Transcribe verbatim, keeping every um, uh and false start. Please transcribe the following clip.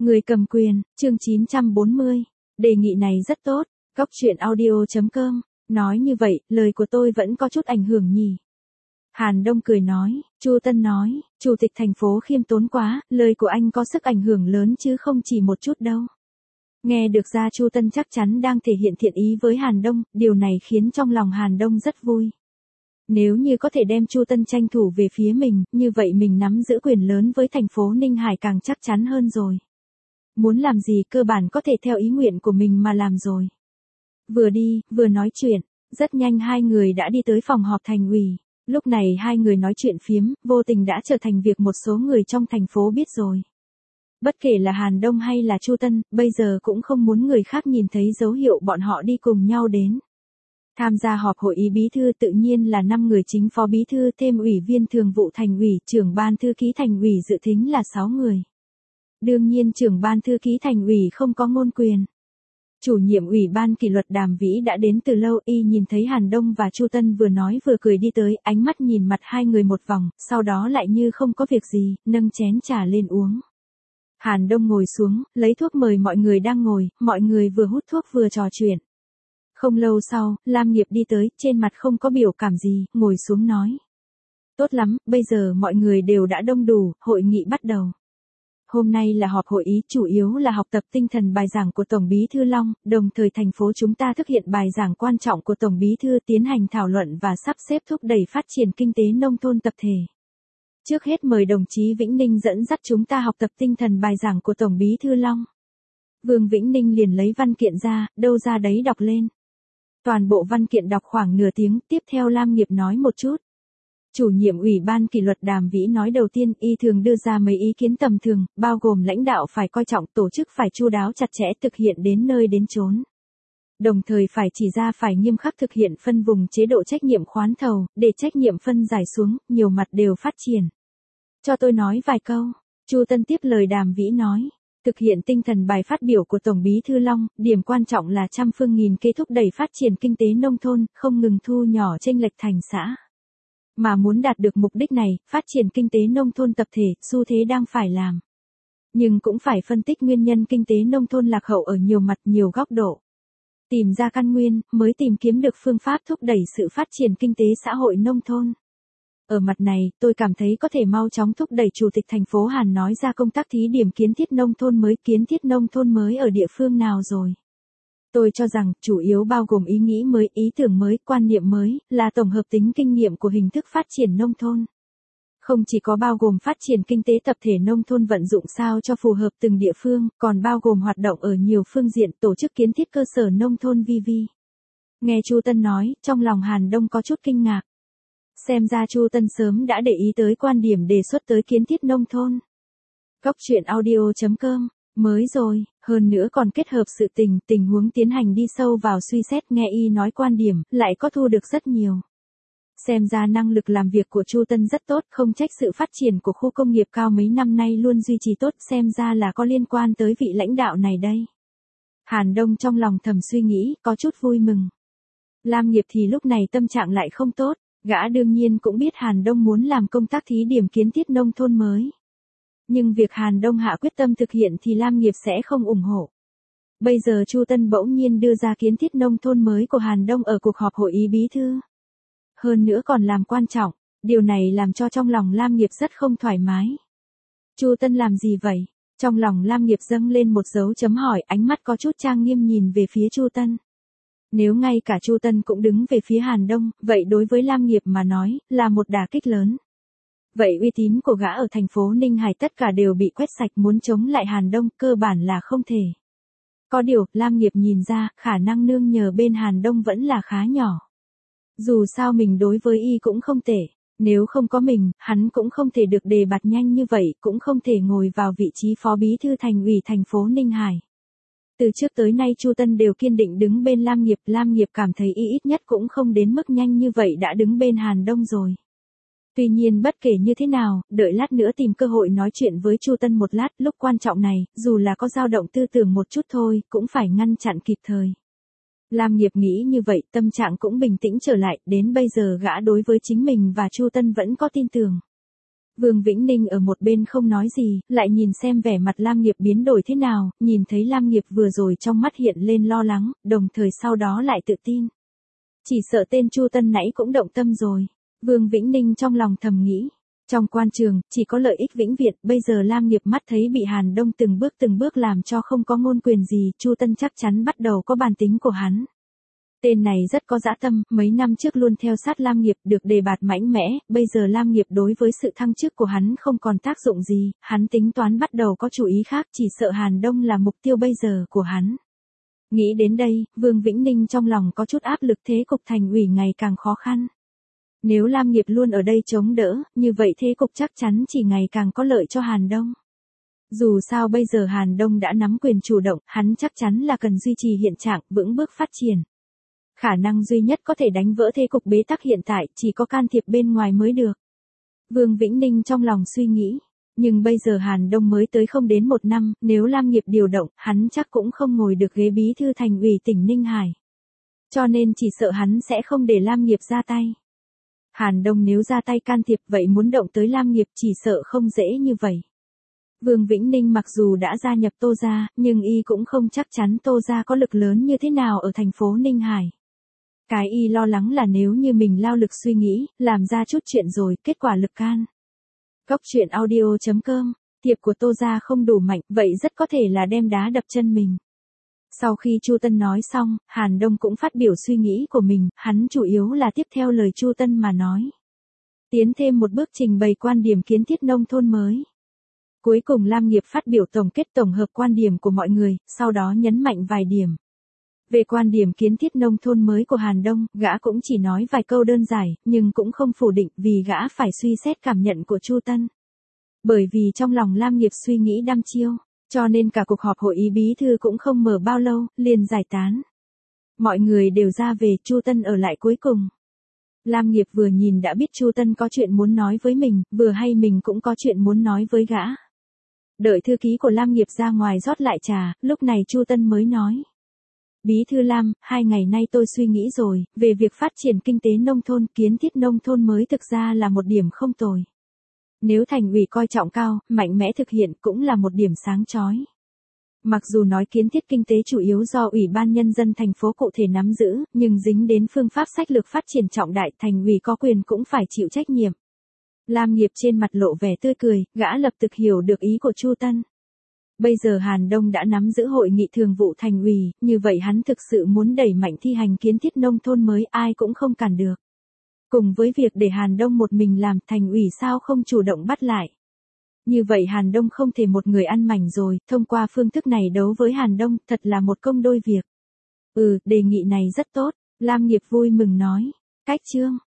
Người cầm quyền, chương chín trăm bốn mươi. Đề nghị này rất tốt. Góc chuyện audio chấm com. Nói như vậy, lời của tôi vẫn có chút ảnh hưởng nhỉ? Hàn Đông cười nói. Chu Tân nói, Chủ tịch thành phố khiêm tốn quá, lời của anh có sức ảnh hưởng lớn chứ không chỉ một chút đâu. Nghe được ra Chu Tân chắc chắn đang thể hiện thiện ý với Hàn Đông, điều này khiến trong lòng Hàn Đông rất vui. Nếu như có thể đem Chu Tân tranh thủ về phía mình, như vậy mình nắm giữ quyền lớn với thành phố Ninh Hải càng chắc chắn hơn rồi. Muốn làm gì cơ bản có thể theo ý nguyện của mình mà làm rồi. Vừa đi, vừa nói chuyện, rất nhanh hai người đã đi tới phòng họp thành ủy. Lúc này hai người nói chuyện phiếm, vô tình đã trở thành việc một số người trong thành phố biết rồi. Bất kể là Hàn Đông hay là Chu Tân, bây giờ cũng không muốn người khác nhìn thấy dấu hiệu bọn họ đi cùng nhau đến. Tham gia họp hội ý bí thư tự nhiên là năm người chính phó bí thư thêm ủy viên thường vụ thành ủy, trưởng ban thư ký thành ủy dự tính là sáu người. Đương nhiên trưởng ban thư ký thành ủy không có ngôn quyền. Chủ nhiệm ủy ban kỷ luật Đàm Vĩ đã đến từ lâu, y nhìn thấy Hàn Đông và Chu Tân vừa nói vừa cười đi tới, ánh mắt nhìn mặt hai người một vòng, sau đó lại như không có việc gì, nâng chén trà lên uống. Hàn Đông ngồi xuống, lấy thuốc mời mọi người đang ngồi, mọi người vừa hút thuốc vừa trò chuyện. Không lâu sau, Lam Nghiệp đi tới, trên mặt không có biểu cảm gì, ngồi xuống nói. Tốt lắm, bây giờ mọi người đều đã đông đủ, hội nghị bắt đầu. Hôm nay là họp hội ý, chủ yếu là học tập tinh thần bài giảng của Tổng Bí thư Long, đồng thời thành phố chúng ta thực hiện bài giảng quan trọng của Tổng Bí thư, tiến hành thảo luận và sắp xếp thúc đẩy phát triển kinh tế nông thôn tập thể. Trước hết mời đồng chí Vĩnh Ninh dẫn dắt chúng ta học tập tinh thần bài giảng của Tổng Bí thư Long. Vương Vĩnh Ninh liền lấy văn kiện ra, đâu ra đấy đọc lên. Toàn bộ văn kiện đọc khoảng nửa tiếng, tiếp theo Lam Nghiệp nói một chút. Chủ nhiệm ủy ban kỷ luật Đàm Vĩ nói đầu tiên, y thường đưa ra mấy ý kiến tầm thường, bao gồm lãnh đạo phải coi trọng, tổ chức phải chu đáo chặt chẽ, thực hiện đến nơi đến chốn. Đồng thời phải chỉ ra phải nghiêm khắc thực hiện phân vùng chế độ trách nhiệm khoán thầu, để trách nhiệm phân giải xuống, nhiều mặt đều phát triển. Cho tôi nói vài câu. Chu Tân tiếp lời Đàm Vĩ nói. Thực hiện tinh thần bài phát biểu của Tổng Bí thư Long, điểm quan trọng là trăm phương nghìn kế thúc đẩy phát triển kinh tế nông thôn, không ngừng thu nhỏ chênh lệch thành xã. Mà muốn đạt được mục đích này, phát triển kinh tế nông thôn tập thể, xu thế đang phải làm. Nhưng cũng phải phân tích nguyên nhân kinh tế nông thôn lạc hậu ở nhiều mặt, nhiều góc độ. Tìm ra căn nguyên, mới tìm kiếm được phương pháp thúc đẩy sự phát triển kinh tế xã hội nông thôn. Ở mặt này, tôi cảm thấy có thể mau chóng thúc đẩy Chủ tịch thành phố Hàn nói ra công tác thí điểm kiến thiết nông thôn mới, kiến thiết nông thôn mới ở địa phương nào rồi. Tôi cho rằng, chủ yếu bao gồm ý nghĩ mới, ý tưởng mới, quan niệm mới, là tổng hợp tính kinh nghiệm của hình thức phát triển nông thôn. Không chỉ có bao gồm phát triển kinh tế tập thể nông thôn vận dụng sao cho phù hợp từng địa phương, còn bao gồm hoạt động ở nhiều phương diện, tổ chức kiến thiết cơ sở nông thôn vi vi. Nghe Chu Tân nói, trong lòng Hàn Đông có chút kinh ngạc. Xem ra Chu Tân sớm đã để ý tới quan điểm đề xuất tới kiến thiết nông thôn. Góc chuyện audio chấm com. Mới rồi, hơn nữa còn kết hợp sự tình, tình huống tiến hành đi sâu vào suy xét, nghe y nói quan điểm, lại có thu được rất nhiều. Xem ra năng lực làm việc của Chu Tân rất tốt, không trách sự phát triển của khu công nghiệp cao mấy năm nay luôn duy trì tốt, xem ra là có liên quan tới vị lãnh đạo này đây. Hàn Đông trong lòng thầm suy nghĩ, có chút vui mừng. Lam Nghiệp thì lúc này tâm trạng lại không tốt, gã đương nhiên cũng biết Hàn Đông muốn làm công tác thí điểm kiến thiết nông thôn mới. Nhưng việc Hàn Đông hạ quyết tâm thực hiện thì Lam Nghiệp sẽ không ủng hộ. Bây giờ Chu Tân bỗng nhiên đưa ra kiến thiết nông thôn mới của Hàn Đông ở cuộc họp hội ý bí thư. Hơn nữa còn làm quan trọng, điều này làm cho trong lòng Lam Nghiệp rất không thoải mái. Chu Tân làm gì vậy? Trong lòng Lam Nghiệp dâng lên một dấu chấm hỏi, ánh mắt có chút trang nghiêm nhìn về phía Chu Tân. Nếu ngay cả Chu Tân cũng đứng về phía Hàn Đông, vậy đối với Lam Nghiệp mà nói, là một đả kích lớn. Vậy uy tín của gã ở thành phố Ninh Hải tất cả đều bị quét sạch, muốn chống lại Hàn Đông, cơ bản là không thể. Có điều, Lam Nghiệp nhìn ra, khả năng nương nhờ bên Hàn Đông vẫn là khá nhỏ. Dù sao mình đối với y cũng không tệ, nếu không có mình, hắn cũng không thể được đề bạt nhanh như vậy, cũng không thể ngồi vào vị trí phó bí thư thành ủy thành phố Ninh Hải. Từ trước tới nay Chu Tân đều kiên định đứng bên Lam Nghiệp, Lam Nghiệp cảm thấy y ít nhất cũng không đến mức nhanh như vậy đã đứng bên Hàn Đông rồi. Tuy nhiên bất kể như thế nào, đợi lát nữa tìm cơ hội nói chuyện với Chu Tân một lát, lúc quan trọng này, dù là có dao động tư tưởng một chút thôi, cũng phải ngăn chặn kịp thời. Lam Nghiệp nghĩ như vậy, tâm trạng cũng bình tĩnh trở lại, đến bây giờ gã đối với chính mình và Chu Tân vẫn có tin tưởng. Vương Vĩnh Ninh ở một bên không nói gì, lại nhìn xem vẻ mặt Lam Nghiệp biến đổi thế nào, nhìn thấy Lam Nghiệp vừa rồi trong mắt hiện lên lo lắng, đồng thời sau đó lại tự tin. Chỉ sợ tên Chu Tân nãy cũng động tâm rồi. Vương Vĩnh Ninh trong lòng thầm nghĩ. Trong quan trường, chỉ có lợi ích vĩnh viễn, bây giờ Lam Nghiệp mắt thấy bị Hàn Đông từng bước từng bước làm cho không có ngôn quyền gì, Chu Tân chắc chắn bắt đầu có bản tính của hắn. Tên này rất có dã tâm, mấy năm trước luôn theo sát Lam Nghiệp được đề bạt mạnh mẽ, bây giờ Lam Nghiệp đối với sự thăng chức của hắn không còn tác dụng gì, hắn tính toán bắt đầu có chủ ý khác, chỉ sợ Hàn Đông là mục tiêu bây giờ của hắn. Nghĩ đến đây, Vương Vĩnh Ninh trong lòng có chút áp lực, thế cục thành ủy ngày càng khó khăn. Nếu Lam Nghiệp luôn ở đây chống đỡ, như vậy thế cục chắc chắn chỉ ngày càng có lợi cho Hàn Đông. Dù sao bây giờ Hàn Đông đã nắm quyền chủ động, hắn chắc chắn là cần duy trì hiện trạng, vững bước phát triển. Khả năng duy nhất có thể đánh vỡ thế cục bế tắc hiện tại, chỉ có can thiệp bên ngoài mới được. Vương Vĩnh Ninh trong lòng suy nghĩ. Nhưng bây giờ Hàn Đông mới tới không đến một năm, nếu Lam Nghiệp điều động, hắn chắc cũng không ngồi được ghế bí thư thành ủy tỉnh Ninh Hải. Cho nên chỉ sợ hắn sẽ không để Lam Nghiệp ra tay. Hàn Đông nếu ra tay can thiệp vậy muốn động tới Lam Nghiệp chỉ sợ không dễ như vậy. Vương Vĩnh Ninh mặc dù đã gia nhập Tô gia, nhưng y cũng không chắc chắn Tô gia có lực lớn như thế nào ở thành phố Ninh Hải. Cái y lo lắng là nếu như mình lao lực suy nghĩ, làm ra chút chuyện rồi, kết quả lực can. Cốc truyện audio chấm com, thiệp của Tô gia không đủ mạnh, vậy rất có thể là đem đá đập chân mình. Sau khi Chu Tân nói xong, Hàn Đông cũng phát biểu suy nghĩ của mình, hắn chủ yếu là tiếp theo lời Chu Tân mà nói. Tiến thêm một bước trình bày quan điểm kiến thiết nông thôn mới. Cuối cùng Lam Nghiệp phát biểu tổng kết tổng hợp quan điểm của mọi người, sau đó nhấn mạnh vài điểm. Về quan điểm kiến thiết nông thôn mới của Hàn Đông, gã cũng chỉ nói vài câu đơn giản, nhưng cũng không phủ định vì gã phải suy xét cảm nhận của Chu Tân. Bởi vì trong lòng Lam Nghiệp suy nghĩ đăm chiêu, cho nên cả cuộc họp hội ý bí thư cũng không mở bao lâu, liền giải tán. Mọi người đều ra về, Chu Tân ở lại cuối cùng. Lam Nghiệp vừa nhìn đã biết Chu Tân có chuyện muốn nói với mình, vừa hay mình cũng có chuyện muốn nói với gã. Đợi thư ký của Lam Nghiệp ra ngoài rót lại trà, lúc này Chu Tân mới nói. Bí thư Lam, hai ngày nay tôi suy nghĩ rồi, về việc phát triển kinh tế nông thôn, kiến thiết nông thôn mới thực ra là một điểm không tồi. Nếu thành ủy coi trọng cao, mạnh mẽ thực hiện cũng là một điểm sáng chói. Mặc dù nói kiến thiết kinh tế chủ yếu do Ủy ban Nhân dân thành phố cụ thể nắm giữ, nhưng dính đến phương pháp sách lược phát triển trọng đại, thành ủy có quyền cũng phải chịu trách nhiệm. Lam Nghiệp trên mặt lộ vẻ tươi cười, gã lập tức hiểu được ý của Chu Tân. Bây giờ Hàn Đông đã nắm giữ hội nghị thường vụ thành ủy, như vậy hắn thực sự muốn đẩy mạnh thi hành kiến thiết nông thôn mới, ai cũng không cản được. Cùng với việc để Hàn Đông một mình làm, thành ủy sao không chủ động bắt lại. Như vậy Hàn Đông không thể một người ăn mảnh rồi, thông qua phương thức này đấu với Hàn Đông, thật là một công đôi việc. Ừ, đề nghị này rất tốt, Lam Nghiệp vui mừng nói. Cách chương